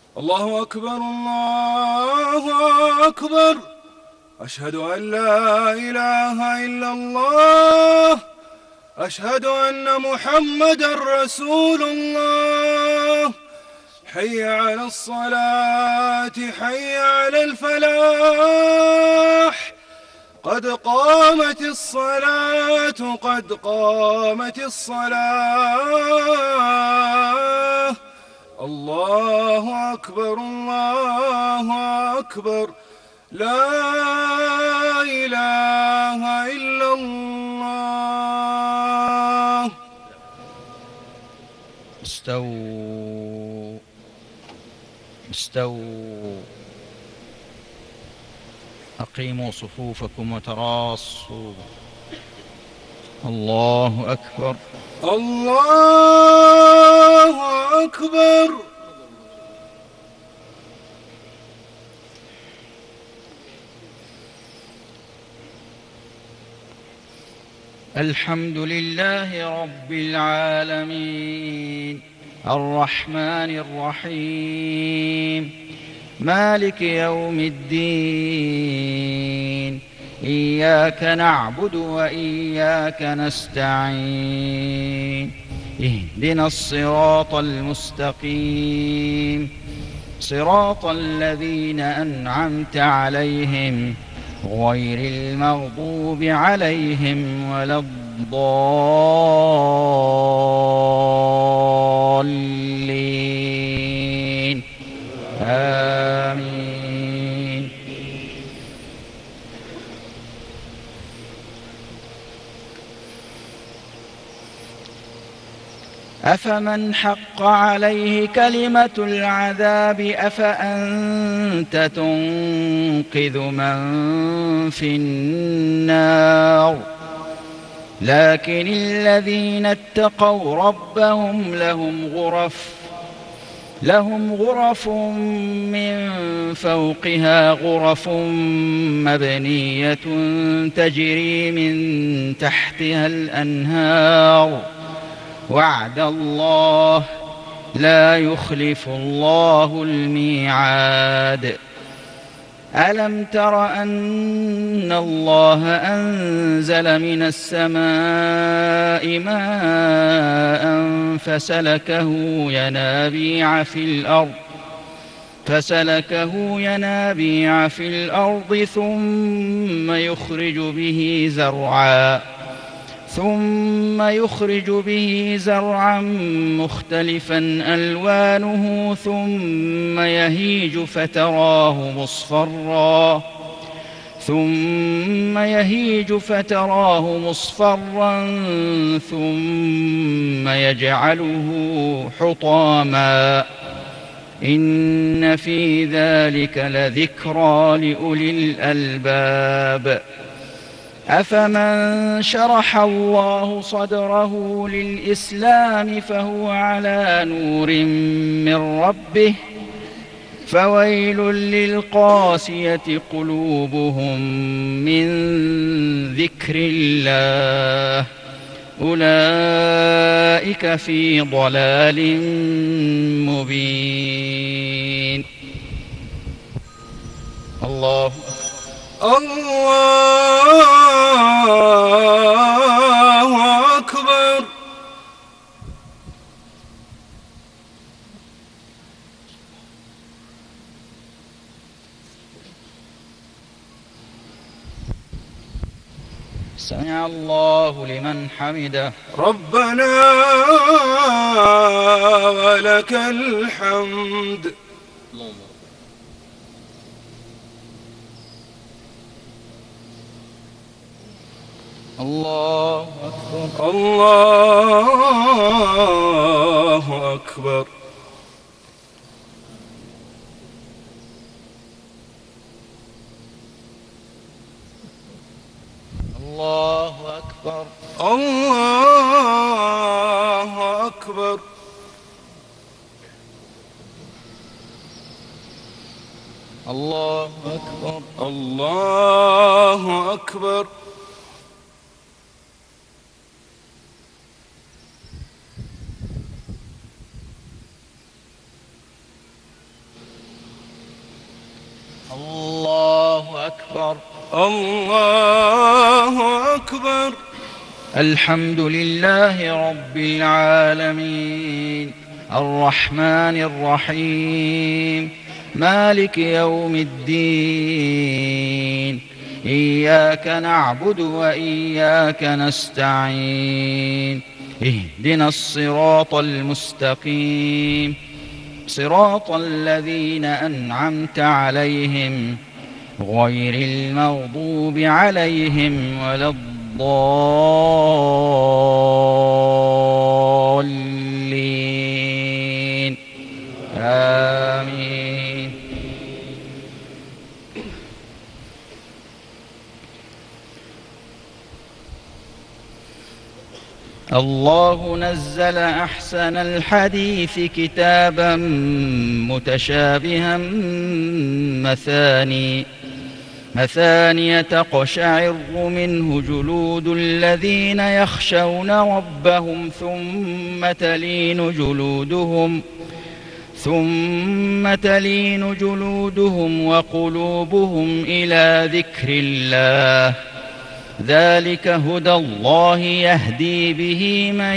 الله أكبر الله أكبر. أشهد أن لا إله إلا الله. أشهد أن محمدا رسول الله. حي على الصلاة حي على الفلاح. قد قامت الصلاة قد قامت الصلاة. الله أكبر الله أكبر. لا إله إلا الله. استووا استووا. أقيموا صفوفكم وتراصوا. الله أكبر الله أكبر. الحمد لله رب العالمين الرحمن الرحيم مالك يوم الدين. إياك نعبد وإياك نستعين. اهدنا الصراط المستقيم صراط الذين أنعمت عليهم غير المغضوب عليهم ولا الضالين. آمين. أفمن حق عليه كلمة العذاب أفأنت تنقذ من في النار. لكن الذين اتقوا ربهم لهم غرف من فوقها غرف مبنية تجري من تحتها الأنهار. وعد الله لا يخلف الله الميعاد. ألم تر أن الله أنزل من السماء ماء فسلكه ينابيع في الأرض ثم يخرج به زرعا مختلفا ألوانه ثم يهيج فتراه مصفرا ثم يجعله حطاما. إن في ذلك لذكرى لأولي الألباب. أفمن شرح الله صدره للإسلام فهو على نور من ربه فويل للقاسية قلوبهم من ذكر الله أولئك في ضلال مبين. الله أكبر. سمع الله لمن حمده. ربنا ولك الحمد. الله أكبر الله أكبر. الله أكبر الله أكبر. الله أكبر الله أكبر. الله أكبر. الله أكبر. الحمد لله رب العالمين الرحمن الرحيم مالك يوم الدين إياك نعبد وإياك نستعين اهدنا الصراط المستقيم صراط الذين أنعمت عليهم غير المغضوب عليهم ولا الضالين آمين. الله نزل أحسن الحديث كتابا متشابها مثانية تقشعر منه جلود الذين يخشون ربهم ثم تلين جلودهم وقلوبهم إلى ذكر الله ذلك هدى الله يهدي به من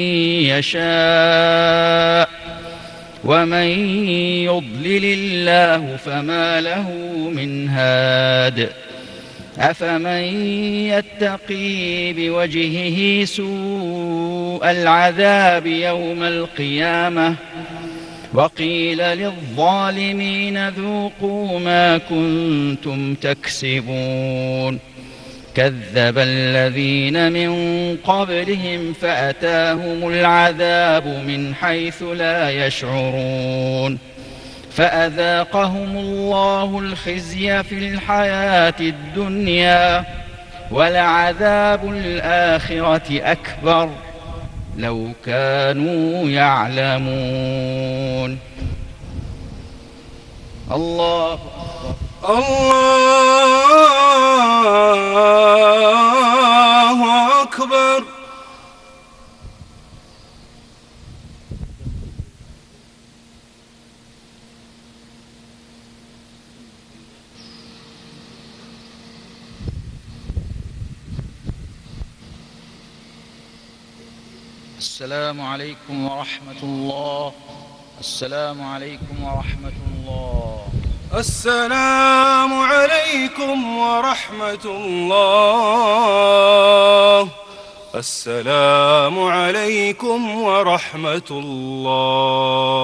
يشاء ومن يضلل الله فما له من هاد أفمن يتقي بوجهه سوء العذاب يوم القيامة وقيل للظالمين ذوقوا ما كنتم تكسبون كذب الذين من قبلهم فأتاهم العذاب من حيث لا يشعرون فأذاقهم الله الخزي في الحياة الدنيا ولعذاب الآخرة أكبر لو كانوا يعلمون. الله أكبر. الله أكبر. السلام عليكم ورحمة الله. السلام عليكم ورحمة الله. السلام عليكم ورحمة الله. السلام عليكم ورحمة الله.